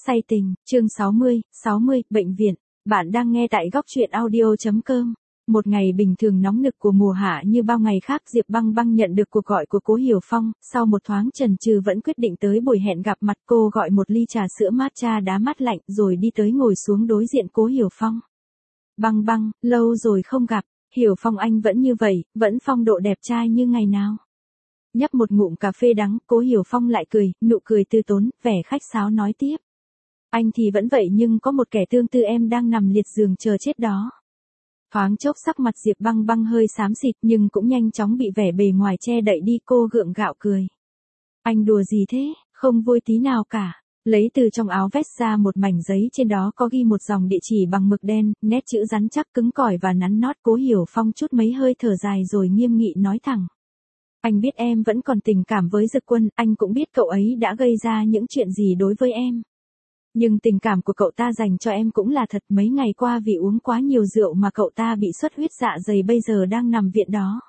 Say tình, chương 60, bệnh viện. Bạn đang nghe tại góc truyện audio.com. Một ngày bình thường nóng nực của mùa hạ như bao ngày khác, Diệp Băng Băng nhận được cuộc gọi của Cố Hiểu Phong, sau một thoáng chần chừ vẫn quyết định tới buổi hẹn gặp mặt. Cô gọi một ly trà sữa matcha đá mát lạnh rồi đi tới ngồi xuống đối diện Cố Hiểu Phong. Băng Băng, lâu rồi không gặp, Hiểu Phong anh vẫn như vậy, vẫn phong độ đẹp trai như ngày nào. Nhấp một ngụm cà phê đắng, Cố Hiểu Phong lại cười, nụ cười tư tốn, vẻ khách sáo nói tiếp. Anh thì vẫn vậy nhưng có một kẻ tương tư em đang nằm liệt giường chờ chết đó. Thoáng chốc sắc mặt Diệp Băng Băng hơi xám xịt nhưng cũng nhanh chóng bị vẻ bề ngoài che đậy đi, cô gượng gạo cười. Anh đùa gì thế, không vui tí nào cả. Lấy từ trong áo vest ra một mảnh giấy, trên đó có ghi một dòng địa chỉ bằng mực đen, nét chữ rắn chắc cứng cỏi và nắn nót. Cố Hiểu Phong chút mấy hơi thở dài rồi nghiêm nghị nói thẳng. Anh biết em vẫn còn tình cảm với Dực Quân, anh cũng biết cậu ấy đã gây ra những chuyện gì đối với em. Nhưng tình cảm của cậu ta dành cho em cũng là thật. Mấy ngày qua vì uống quá nhiều rượu mà cậu ta bị xuất huyết dạ dày, bây giờ đang nằm viện đó.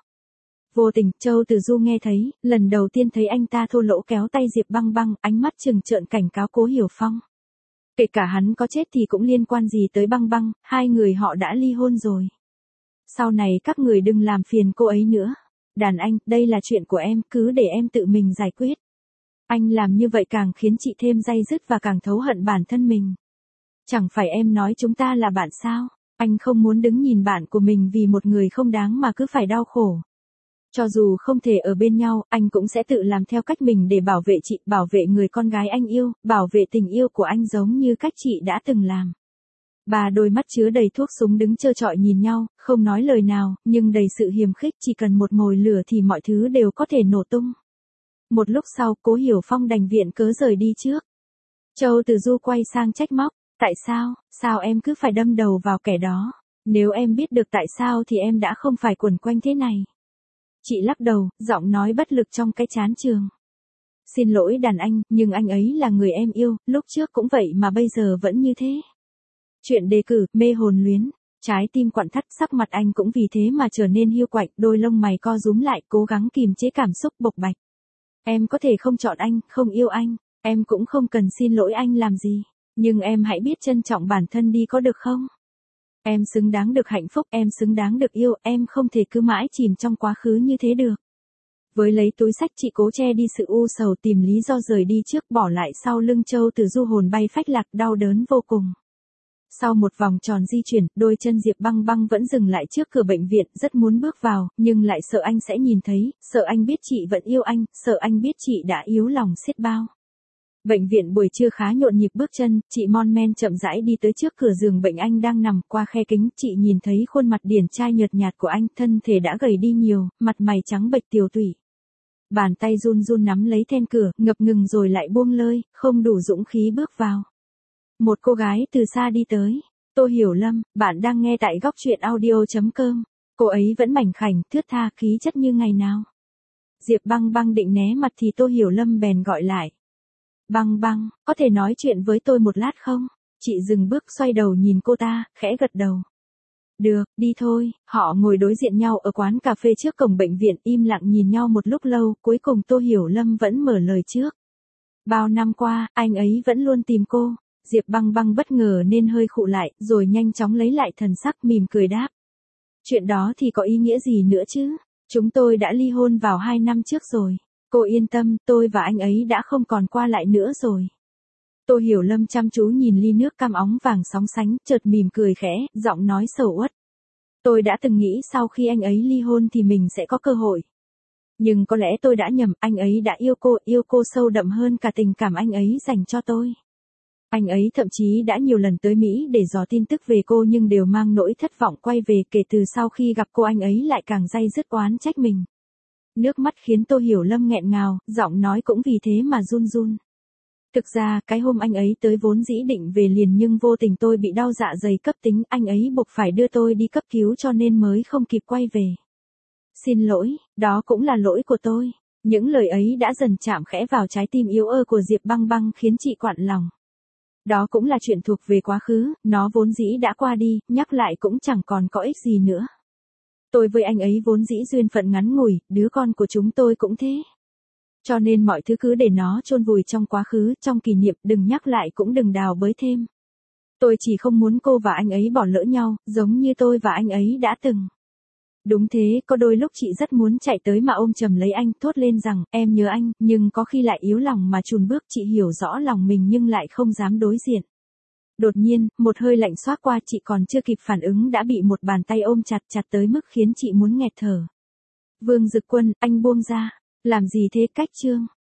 Vô tình, Châu Từ Du nghe thấy, lần đầu tiên thấy anh ta thô lỗ kéo tay Diệp Băng Băng, ánh mắt trừng trợn cảnh cáo Cố Hiểu Phong. Kể cả hắn có chết thì cũng liên quan gì tới Băng Băng, hai người họ đã ly hôn rồi. Sau này các người đừng làm phiền cô ấy nữa. Đàn anh, đây là chuyện của em, cứ để em tự mình giải quyết. Anh làm như vậy càng khiến chị thêm day dứt và càng thấu hận bản thân mình. Chẳng phải em nói chúng ta là bạn sao? Anh không muốn đứng nhìn bạn của mình vì một người không đáng mà cứ phải đau khổ. Cho dù không thể ở bên nhau, anh cũng sẽ tự làm theo cách mình để bảo vệ chị, bảo vệ người con gái anh yêu, bảo vệ tình yêu của anh giống như cách chị đã từng làm. Bà đôi mắt chứa đầy thuốc súng đứng trơ trọi nhìn nhau, không nói lời nào, nhưng đầy sự hiềm khích, chỉ cần một mồi lửa thì mọi thứ đều có thể nổ tung. Một lúc sau, Cố Hiểu Phong đành viện cớ rời đi trước. Châu Từ Du quay sang trách móc, tại sao em cứ phải đâm đầu vào kẻ đó, nếu em biết được tại sao thì em đã không phải quẩn quanh thế này. Chị lắc đầu, giọng nói bất lực trong cái chán trường. Xin lỗi đàn anh, nhưng anh ấy là người em yêu, lúc trước cũng vậy mà bây giờ vẫn như thế. Chuyện đề cử, mê hồn luyến, trái tim quặn thắt, sắc mặt anh cũng vì thế mà trở nên hiu quạnh, đôi lông mày co rúm lại, cố gắng kìm chế cảm xúc bộc bạch. Em có thể không chọn anh, không yêu anh, em cũng không cần xin lỗi anh làm gì, nhưng em hãy biết trân trọng bản thân đi có được không? Em xứng đáng được hạnh phúc, em xứng đáng được yêu, em không thể cứ mãi chìm trong quá khứ như thế được. Với lấy túi xách, chị cố che đi sự u sầu, tìm lý do rời đi trước, bỏ lại sau lưng Châu Từ Du hồn bay phách lạc, đau đớn vô cùng. Sau một vòng tròn di chuyển, đôi chân Diệp Băng Băng vẫn dừng lại trước cửa bệnh viện, rất muốn bước vào, nhưng lại sợ anh sẽ nhìn thấy, sợ anh biết chị vẫn yêu anh, sợ anh biết chị đã yếu lòng xiết bao. Bệnh viện buổi trưa khá nhộn nhịp bước chân, chị mon men chậm rãi đi tới trước cửa giường bệnh anh đang nằm, qua khe kính, chị nhìn thấy khuôn mặt điển trai nhợt nhạt của anh, thân thể đã gầy đi nhiều, mặt mày trắng bệch tiều tụy. Bàn tay run run nắm lấy then cửa, ngập ngừng rồi lại buông lơi, không đủ dũng khí bước vào. Một cô gái từ xa đi tới. Tô Hiểu Lâm, bạn đang nghe tại góc truyện audio.com. Cô ấy vẫn mảnh khảnh, thướt tha, khí chất như ngày nào. Diệp Băng Băng định né mặt thì Tô Hiểu Lâm bèn gọi lại. Băng Băng, có thể nói chuyện với tôi một lát không? Chị dừng bước, xoay đầu nhìn cô ta, khẽ gật đầu. Được, đi thôi. Họ ngồi đối diện nhau ở quán cà phê trước cổng bệnh viện, im lặng nhìn nhau một lúc lâu, cuối cùng Tô Hiểu Lâm vẫn mở lời trước. Bao năm qua, anh ấy vẫn luôn tìm cô. Diệp Băng Băng bất ngờ nên hơi khụ lại, rồi nhanh chóng lấy lại thần sắc, mỉm cười đáp. Chuyện đó thì có ý nghĩa gì nữa chứ? Chúng tôi đã ly hôn vào 2 năm trước rồi. Cô yên tâm, tôi và anh ấy đã không còn qua lại nữa rồi. Tô Hiểu Lâm chăm chú nhìn ly nước cam óng vàng sóng sánh, chợt mỉm cười khẽ, giọng nói sầu uất. Tôi đã từng nghĩ sau khi anh ấy ly hôn thì mình sẽ có cơ hội. Nhưng có lẽ tôi đã nhầm, anh ấy đã yêu cô sâu đậm hơn cả tình cảm anh ấy dành cho tôi. Anh ấy thậm chí đã nhiều lần tới Mỹ để dò tin tức về cô nhưng đều mang nỗi thất vọng quay về, kể từ sau khi gặp cô anh ấy lại càng day dứt oán trách mình. Nước mắt khiến Tô Hiểu Lâm nghẹn ngào, giọng nói cũng vì thế mà run run. Thực ra, cái hôm anh ấy tới vốn dĩ định về liền nhưng vô tình tôi bị đau dạ dày cấp tính, anh ấy buộc phải đưa tôi đi cấp cứu cho nên mới không kịp quay về. Xin lỗi, đó cũng là lỗi của tôi. Những lời ấy đã dần chạm khẽ vào trái tim yếu ớt của Diệp Băng Băng khiến chị quặn lòng. Đó cũng là chuyện thuộc về quá khứ, nó vốn dĩ đã qua đi, nhắc lại cũng chẳng còn có ích gì nữa. Tôi với anh ấy vốn dĩ duyên phận ngắn ngủi, đứa con của chúng tôi cũng thế. Cho nên mọi thứ cứ để nó chôn vùi trong quá khứ, trong kỷ niệm, đừng nhắc lại cũng đừng đào bới thêm. Tôi chỉ không muốn cô và anh ấy bỏ lỡ nhau, giống như tôi và anh ấy đã từng. Đúng thế, có đôi lúc chị rất muốn chạy tới mà ôm chầm lấy anh, thốt lên rằng, em nhớ anh, nhưng có khi lại yếu lòng mà chùn bước. Chị hiểu rõ lòng mình nhưng lại không dám đối diện. Đột nhiên, một hơi lạnh xoác qua, chị còn chưa kịp phản ứng đã bị một bàn tay ôm chặt chặt tới mức khiến chị muốn nghẹt thở. Vương Dực Quân, anh buông ra. Làm gì thế Cách Trương?